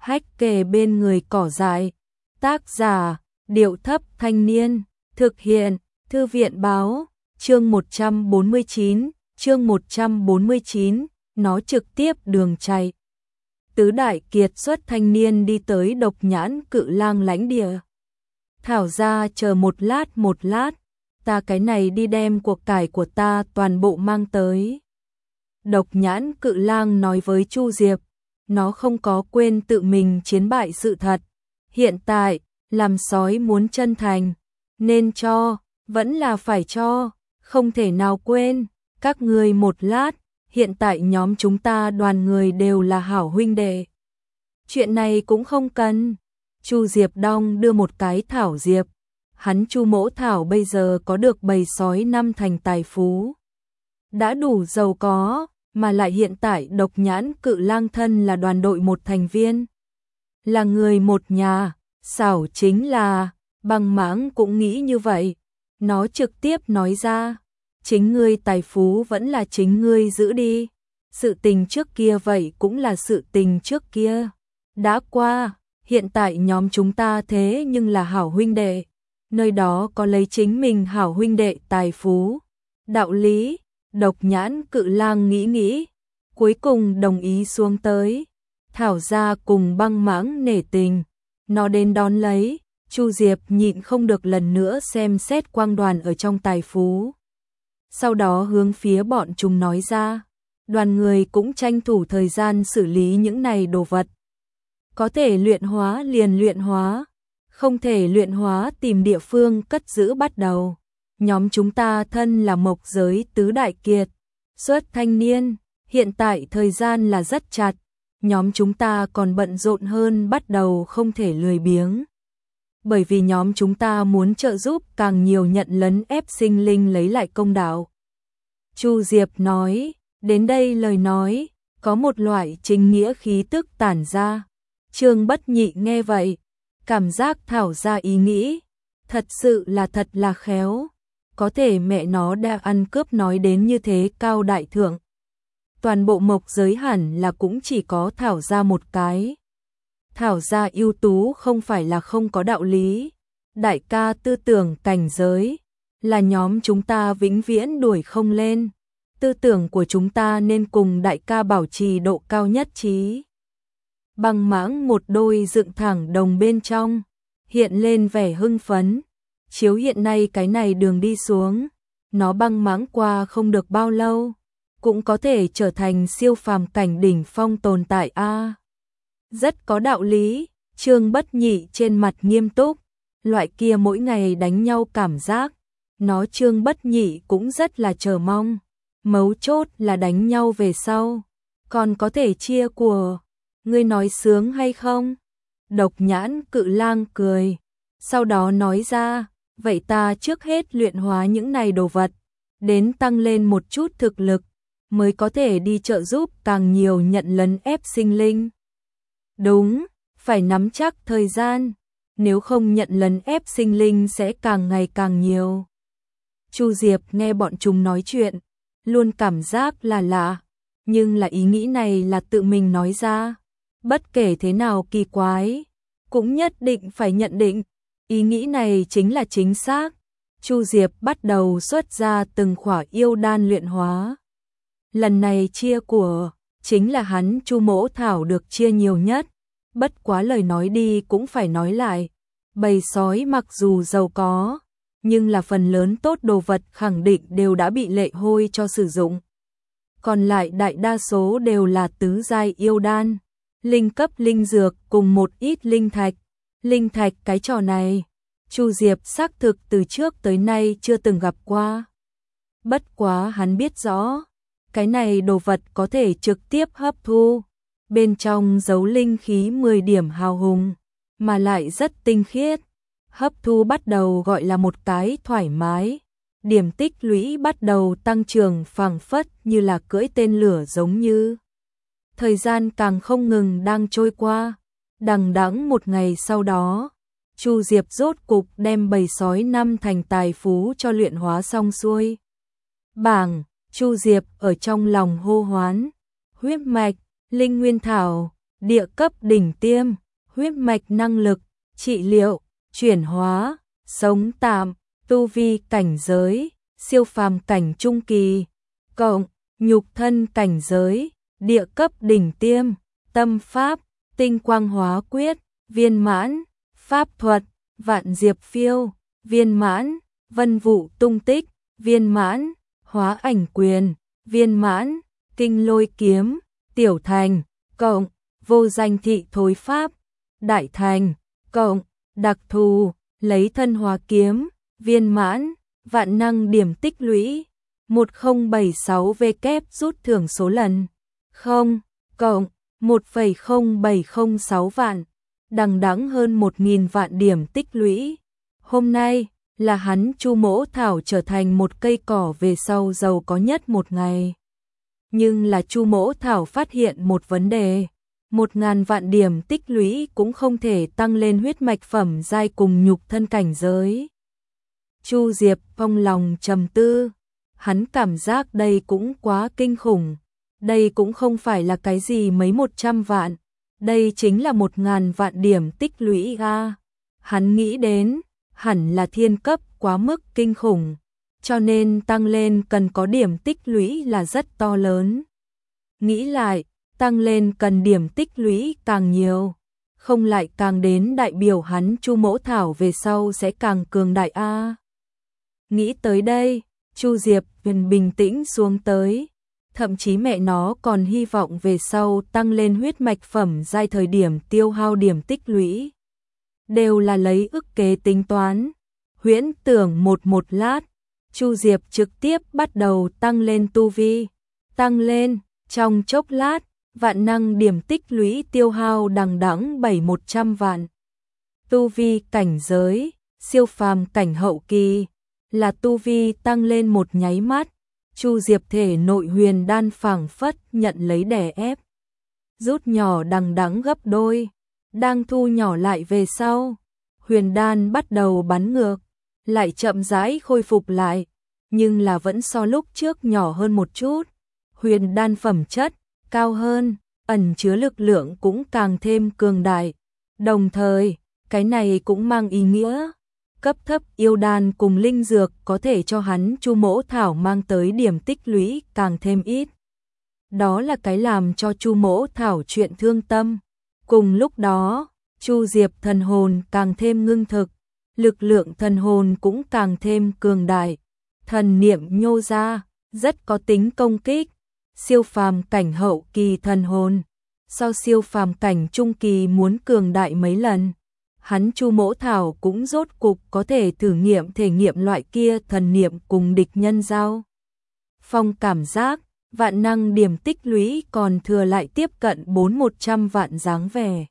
hách kề bên người cỏ dại. Tác giả, Điệu Thấp Thanh Niên. Thực hiện, Thư viện Báo. Chương 149, nó trực tiếp đường chạy. Tứ đại kiệt xuất thanh niên đi tới Độc Nhãn Cự Lang lãnh địa. Thảo ra chờ một lát, ta cái này đi đem cuộc cải của ta toàn bộ mang tới. Độc Nhãn Cự Lang nói với Chu Diệp, nó không có quên tự mình chiến bại sự thật. Hiện tại, làm sói muốn chân thành, nên cho, vẫn là phải cho, không thể nào quên. Các ngươi một lát, hiện tại nhóm chúng ta đoàn người đều là hảo huynh đệ. Chuyện này cũng không cần. Chu Diệp đong đưa một cái thảo diệp. Hắn Chu Mỗ Thảo bây giờ có được bầy sói 5 thành tài phú. Đã đủ giàu có, mà lại hiện tại Độc Nhãn Cự Lang thân là đoàn đội một thành viên. Là người một nhà, xảo chính là, Băng Mãng cũng nghĩ như vậy. Nó trực tiếp nói ra, chính ngươi tài phú vẫn là chính ngươi giữ đi. Sự tình trước kia vậy cũng là sự tình trước kia. Đã qua, hiện tại nhóm chúng ta thế nhưng là hảo huynh đệ. Nơi đó có lấy chính mình hảo huynh đệ tài phú. Đạo lý, Độc Nhãn Cự Lang nghĩ, cuối cùng đồng ý xuống tới. Thảo ra cùng Băng Mãng nể tình, nó đến đón lấy. Chu Diệp nhịn không được lần nữa xem xét quang đoàn ở trong tài phú. Sau đó hướng phía bọn chúng nói ra, đoàn người cũng tranh thủ thời gian xử lý những này đồ vật. Có thể luyện hóa liền luyện hóa, không thể luyện hóa tìm địa phương cất giữ bắt đầu. Nhóm chúng ta thân là mộc giới tứ đại kiệt xuất thanh niên, hiện tại thời gian là rất chặt, nhóm chúng ta còn bận rộn hơn bắt đầu không thể lười biếng. Bởi vì nhóm chúng ta muốn trợ giúp càng nhiều nhận lấn ép sinh linh lấy lại công đạo. Chu Diệp nói, đến đây lời nói, có một loại chính nghĩa khí tức tản ra. Trương Bất Nhị nghe vậy, cảm giác thảo ra ý nghĩ, thật sự là thật là khéo. Có thể mẹ nó đã ăn cướp nói đến như thế cao đại thượng. Toàn bộ mộc giới hẳn là cũng chỉ có thảo ra một cái. Thảo ra ưu tú không phải là không có đạo lý. Đại ca tư tưởng cảnh giới, là nhóm chúng ta vĩnh viễn đuổi không lên. Tư tưởng của chúng ta nên cùng đại ca bảo trì độ cao nhất trí. Băng Mãng một đôi dựng thẳng đồng bên trong, hiện lên vẻ hưng phấn. Chiếu hiện nay cái này đường đi xuống, nó Băng Mãng qua không được bao lâu, cũng có thể trở thành siêu phàm cảnh đỉnh phong tồn tại a. Rất có đạo lý. Trương Bất Nhị trên mặt nghiêm túc, loại kia mỗi ngày đánh nhau cảm giác, nó Trương Bất Nhị cũng rất là chờ mong. Mấu chốt là đánh nhau về sau, còn có thể chia của. Ngươi nói sướng hay không? Độc Nhãn Cự Lang cười, sau đó nói ra, vậy ta trước hết luyện hóa những này đồ vật, đến tăng lên một chút thực lực, mới có thể đi trợ giúp càng nhiều nhận lấn ép sinh linh. Đúng, phải nắm chắc thời gian, nếu không nhận lấn ép sinh linh sẽ càng ngày càng nhiều. Chu Diệp nghe bọn chúng nói chuyện, luôn cảm giác là lạ, nhưng là ý nghĩ này là tự mình nói ra. Bất kể thế nào kỳ quái, cũng nhất định phải nhận định, ý nghĩ này chính là chính xác. Chu Diệp bắt đầu xuất ra từng khỏa yêu đan luyện hóa. Lần này chia của, chính là hắn Chu Mỗ Thảo được chia nhiều nhất. Bất quá lời nói đi cũng phải nói lại, bầy sói mặc dù giàu có, nhưng là phần lớn tốt đồ vật khẳng định đều đã bị lệ hôi cho sử dụng. Còn lại đại đa số đều là tứ giai yêu đan, linh cấp linh dược cùng một ít linh thạch. Linh thạch cái trò này, Chu Diệp xác thực từ trước tới nay chưa từng gặp qua. Bất quá hắn biết rõ, cái này đồ vật có thể trực tiếp hấp thu, bên trong giấu linh khí 10 điểm hào hùng, mà lại rất tinh khiết. Hấp thu bắt đầu gọi là một cái thoải mái, điểm tích lũy bắt đầu tăng trưởng phảng phất như là cưỡi tên lửa giống như. Thời gian càng không ngừng đang trôi qua, đằng đẵng một ngày sau đó, Chu Diệp rốt cục đem bầy sói 5 thành tài phú cho luyện hóa xong xuôi. Bảng, Chu Diệp ở trong lòng hô hoán, huyết mạch, linh nguyên thảo, địa cấp đỉnh tiêm, huyết mạch năng lực, trị liệu, chuyển hóa, sống tạm, tu vi cảnh giới, siêu phàm cảnh trung kỳ, cộng, nhục thân cảnh giới, địa cấp đỉnh tiêm, tâm pháp, tinh quang hóa quyết, viên mãn, pháp thuật, vạn diệp phiêu, viên mãn, vân vụ tung tích, viên mãn, hóa ảnh quyền, viên mãn, kinh lôi kiếm, tiểu thành, cộng, vô danh thị thối pháp, đại thành, cộng, đặc thù, lấy thân hóa kiếm, viên mãn, vạn năng điểm tích lũy, 1076W rút thưởng số lần, 0, cộng, 1,0706 vạn, đằng đẵng hơn 1.000 vạn điểm tích lũy. Hôm nay là hắn Chu Mỗ Thảo trở thành một cây cỏ về sau giàu có nhất một ngày. Nhưng là Chu Mỗ Thảo phát hiện một vấn đề, 1.000 vạn điểm tích lũy cũng không thể tăng lên huyết mạch phẩm giai cùng nhục thân cảnh giới. Chu Diệp trong lòng trầm tư, hắn cảm giác đây cũng quá kinh khủng, đây cũng không phải là cái gì mấy 100 vạn, đây chính là 1.000 vạn điểm tích lũy a. Hắn nghĩ đến, hẳn là thiên cấp quá mức kinh khủng, cho nên tăng lên cần có điểm tích lũy là rất to lớn. Nghĩ lại, tăng lên cần điểm tích lũy càng nhiều, không lại càng đến đại biểu hắn Chu Mỗ Thảo về sau sẽ càng cường đại a. Nghĩ tới đây, Chu Diệp bình tĩnh xuống tới, thậm chí mẹ nó còn hy vọng về sau tăng lên huyết mạch phẩm giai thời điểm tiêu hao điểm tích lũy. Đều là lấy ức kế tính toán, huyễn tưởng một lát, Chu Diệp trực tiếp bắt đầu tăng lên tu vi, tăng lên, trong chốc lát, vạn năng điểm tích lũy tiêu hao đằng đẵng 700 vạn. Tu vi cảnh giới, siêu phàm cảnh hậu kỳ, là tu vi tăng lên một nháy mắt, Chu Diệp thể nội huyền đan phảng phất nhận lấy đè ép, rút nhỏ đằng đẵng gấp đôi, đang thu nhỏ lại về sau, huyền đan bắt đầu bắn ngược, lại chậm rãi khôi phục lại, nhưng là vẫn so lúc trước nhỏ hơn một chút. Huyền đan phẩm chất cao hơn, ẩn chứa lực lượng cũng càng thêm cường đại. Đồng thời, cái này cũng mang ý nghĩa cấp thấp yêu đan cùng linh dược có thể cho hắn Chu Mỗ Thảo mang tới điểm tích lũy càng thêm ít. Đó là cái làm cho Chu Mỗ Thảo chuyện thương tâm. Cùng lúc đó, Chu Diệp thần hồn càng thêm ngưng thực, lực lượng thần hồn cũng càng thêm cường đại. Thần niệm nhô ra, rất có tính công kích. Siêu phàm cảnh hậu kỳ thần hồn, so siêu phàm cảnh trung kỳ muốn cường đại mấy lần. Hắn Chu Mỗ Thảo cũng rốt cục có thể thử nghiệm thể nghiệm loại kia thần niệm cùng địch nhân giao phong cảm giác, vạn năng điểm tích lũy còn thừa lại tiếp cận 400 vạn dáng vẻ.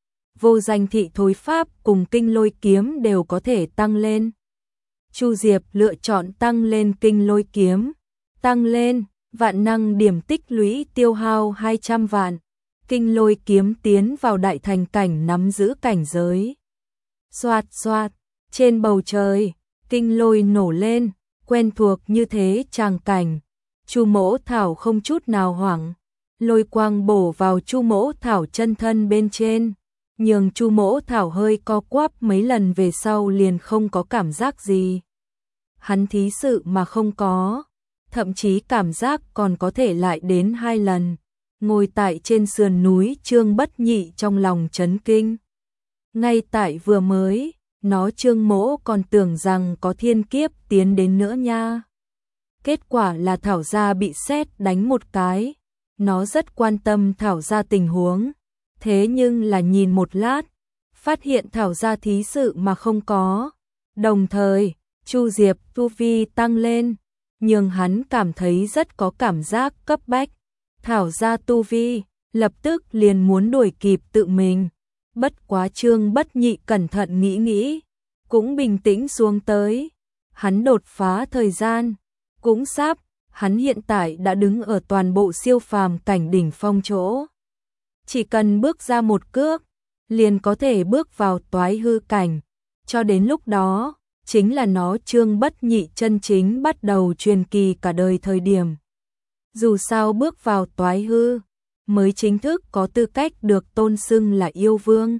Vô danh thị thối pháp cùng kinh lôi kiếm đều có thể tăng lên. Chu Diệp lựa chọn tăng lên kinh lôi kiếm, tăng lên, vạn năng điểm tích lũy tiêu hao 200 vạn, kinh lôi kiếm tiến vào đại thành cảnh nắm giữ cảnh giới. Xoạt xoạt, trên bầu trời, kinh lôi nổ lên, quen thuộc như thế tràng cảnh. Chu Mỗ Thảo không chút nào hoảng, lôi quang bổ vào Chu Mỗ Thảo chân thân bên trên, nhường Chu Mỗ Thảo hơi co quắp mấy lần về sau liền không có cảm giác gì. Hắn thí sự mà không có, thậm chí cảm giác còn có thể lại đến 2 lần. Ngồi tại trên sườn núi Trương Bất Nhị trong lòng chấn kinh. Ngay tại vừa mới, nó Trương Mỗ còn tưởng rằng có thiên kiếp tiến đến nữa nha. Kết quả là Thảo Gia bị sét đánh một cái. Nó rất quan tâm Thảo Gia tình huống. Thế nhưng là nhìn một lát, phát hiện Thảo Gia thí sự mà không có. Đồng thời, Chu Diệp tu vi tăng lên, nhưng hắn cảm thấy rất có cảm giác cấp bách. Thảo Gia tu vi, lập tức liền muốn đuổi kịp tự mình. Bất quá Trương Bất Nhị cẩn thận nghĩ, cũng bình tĩnh xuống tới. Hắn đột phá thời gian, cũng sắp, hắn hiện tại đã đứng ở toàn bộ siêu phàm cảnh đỉnh phong chỗ. Chỉ cần bước ra một cước, liền có thể bước vào toái hư cảnh. Cho đến lúc đó, chính là nó Trương Bất Nhị chân chính bắt đầu truyền kỳ cả đời thời điểm. Dù sao bước vào toái hư, mới chính thức có tư cách được tôn xưng là yêu vương.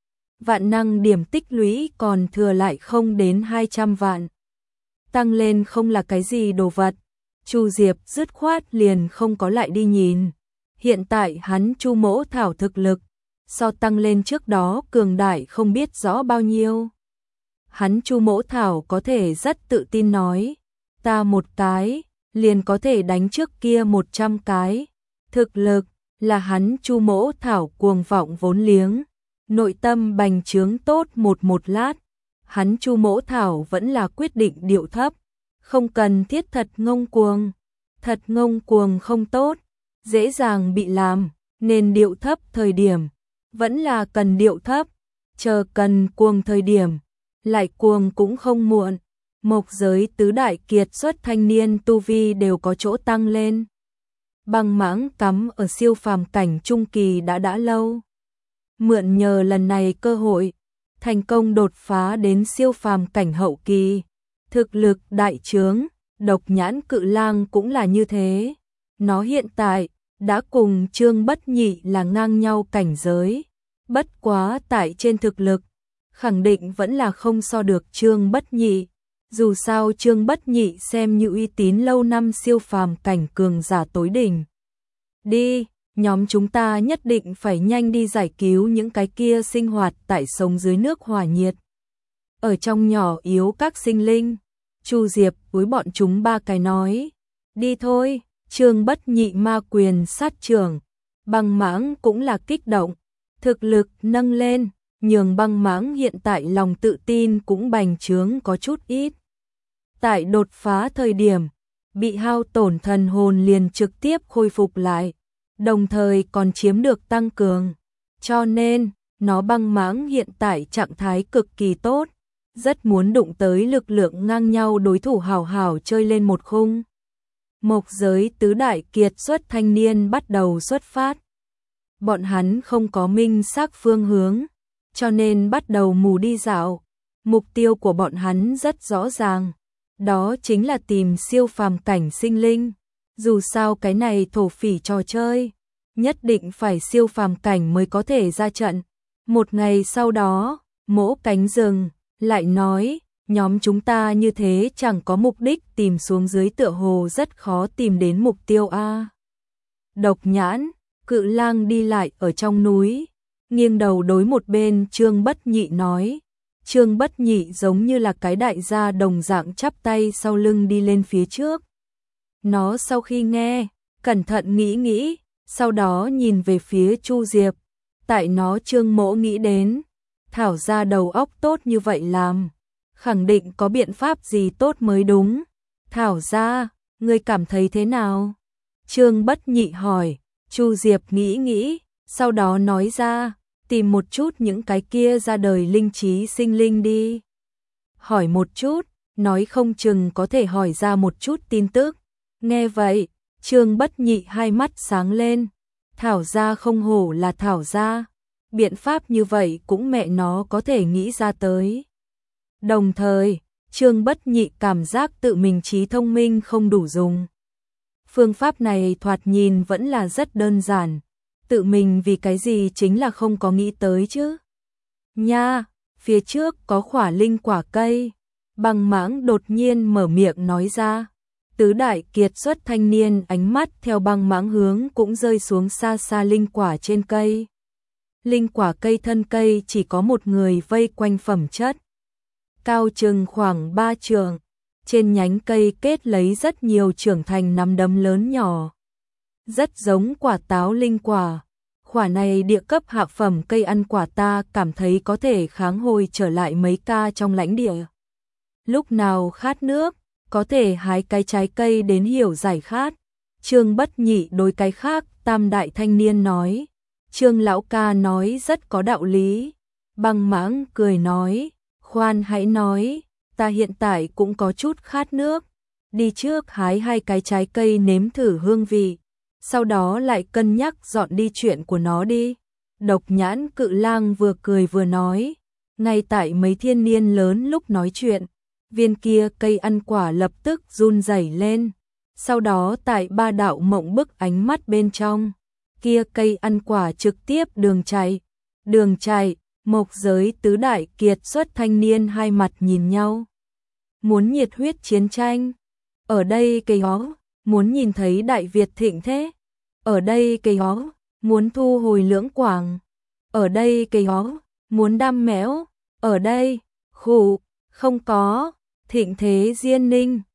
Vạn năng điểm tích lũy còn thừa lại không đến 200 vạn. Tăng lên không là cái gì đồ vật. Chu Diệp dứt khoát liền không có lại đi nhìn. Hiện tại hắn Chu Mỗ Thảo thực lực, so tăng lên trước đó cường đại không biết rõ bao nhiêu. Hắn Chu Mỗ Thảo có thể rất tự tin nói, ta một cái, liền có thể đánh trước kia 100 cái. Thực lực là hắn Chu Mỗ Thảo cuồng vọng vốn liếng, nội tâm bành trướng tốt một lát. Hắn Chu Mỗ Thảo vẫn là quyết định điệu thấp, không cần thiết thật ngông cuồng. Thật ngông cuồng không tốt, dễ dàng bị làm, nên điệu thấp thời điểm, vẫn là cần điệu thấp, chờ cần cuồng thời điểm, lại cuồng cũng không muộn. Mộc giới tứ đại kiệt xuất thanh niên tu vi đều có chỗ tăng lên. Băng Mãng cắm ở siêu phàm cảnh trung kỳ đã lâu. Mượn nhờ lần này cơ hội, thành công đột phá đến siêu phàm cảnh hậu kỳ, thực lực đại trướng. Độc Nhãn Cự Lang cũng là như thế. Nó hiện tại đã cùng Trương Bất Nhị là ngang nhau cảnh giới. Bất quá tại trên thực lực, khẳng định vẫn là không so được Trương Bất Nhị. Dù sao Trương Bất Nhị xem như uy tín lâu năm siêu phàm cảnh cường giả tối đỉnh. Đi, nhóm chúng ta nhất định phải nhanh đi giải cứu những cái kia sinh hoạt tại sống dưới nước hỏa nhiệt. Ở trong nhỏ yếu các sinh linh. Chu Diệp với bọn chúng ba cái nói, đi thôi. Trương Bất Nhị ma quyền sát trưởng, Băng Mãng cũng là kích động, thực lực nâng lên, nhường Băng Mãng hiện tại lòng tự tin cũng bành trướng có chút ít. Tại đột phá thời điểm, bị hao tổn thần hồn liền trực tiếp khôi phục lại, đồng thời còn chiếm được tăng cường, cho nên nó Băng Mãng hiện tại trạng thái cực kỳ tốt. Rất muốn đụng tới lực lượng ngang nhau đối thủ hào hào chơi lên một khung. Mộc giới tứ đại kiệt xuất thanh niên bắt đầu xuất phát. Bọn hắn không có minh xác phương hướng, cho nên bắt đầu mù đi dạo. Mục tiêu của bọn hắn rất rõ ràng, đó chính là tìm siêu phàm cảnh sinh linh. Dù sao cái này thổ phỉ trò chơi, nhất định phải siêu phàm cảnh mới có thể ra trận. Một ngày sau đó, Mỗ Cánh Rừng lại nói, nhóm chúng ta như thế chẳng có mục đích tìm xuống dưới tựa hồ rất khó tìm đến mục tiêu a. Độc Nhãn Cự Lang đi lại ở trong núi, nghiêng đầu đối một bên Trương Bất Nhị nói. Trương Bất Nhị giống như là cái đại gia đồng dạng chắp tay sau lưng đi lên phía trước. Nó sau khi nghe, cẩn thận nghĩ, sau đó nhìn về phía Chu Diệp. Tại nó Trương Mỗ nghĩ đến, Thảo ra đầu óc tốt như vậy làm, khẳng định có biện pháp gì tốt mới đúng. Thảo ra, ngươi cảm thấy thế nào? Trương Bất Nhị hỏi. Chu Diệp nghĩ, sau đó nói ra, tìm một chút những cái kia ra đời linh trí sinh linh đi. Hỏi một chút, nói không chừng có thể hỏi ra một chút tin tức. Nghe vậy, Trương Bất Nhị hai mắt sáng lên. Thảo ra không hổ là Thảo ra. Biện pháp như vậy cũng mẹ nó có thể nghĩ ra tới. Đồng thời, Trương Bất Nhị cảm giác tự mình trí thông minh không đủ dùng. Phương pháp này thoạt nhìn vẫn là rất đơn giản, tự mình vì cái gì chính là không có nghĩ tới chứ. Nha, phía trước có khỏa linh quả cây. Băng Mãng đột nhiên mở miệng nói ra. Tứ đại kiệt xuất thanh niên ánh mắt theo Băng Mãng hướng cũng rơi xuống xa xa linh quả trên cây. Linh quả cây thân cây chỉ có một người vây quanh phẩm chất. Cao chừng khoảng 3 trượng, trên nhánh cây kết lấy rất nhiều trưởng thành nắm đấm lớn nhỏ. Rất giống quả táo linh quả. Quả này địa cấp hạ phẩm cây ăn quả ta cảm thấy có thể kháng hồi trở lại mấy ca trong lãnh địa. Lúc nào khát nước, có thể hái cái trái cây đến hiểu giải khát. Trương Bất Nhị đối cái khác tam đại thanh niên nói. Trương lão ca nói rất có đạo lý. Băng Mãng cười nói, khoan hãy nói, ta hiện tại cũng có chút khát nước. Đi trước hái 2 cái trái cây nếm thử hương vị, sau đó lại cân nhắc dọn đi chuyện của nó đi. Độc Nhãn Cự Lang vừa cười vừa nói. Ngay tại mấy thiên niên lớn lúc nói chuyện, viên kia cây ăn quả lập tức run rẩy lên. Sau đó tại 3 đạo mộng bức ánh mắt bên trong, kia cây ăn quả trực tiếp đường chạy, Mộc Giới tứ đại kiệt xuất thanh niên hai mặt nhìn nhau. Muốn nhiệt huyết chiến tranh, ở đây cây ó, muốn nhìn thấy Đại Việt thịnh thế, ở đây cây ó, muốn thu hồi Lưỡng Quảng, ở đây cây ó, muốn đam mẽo, ở đây, khụ, không có, thịnh thế Diên Ninh.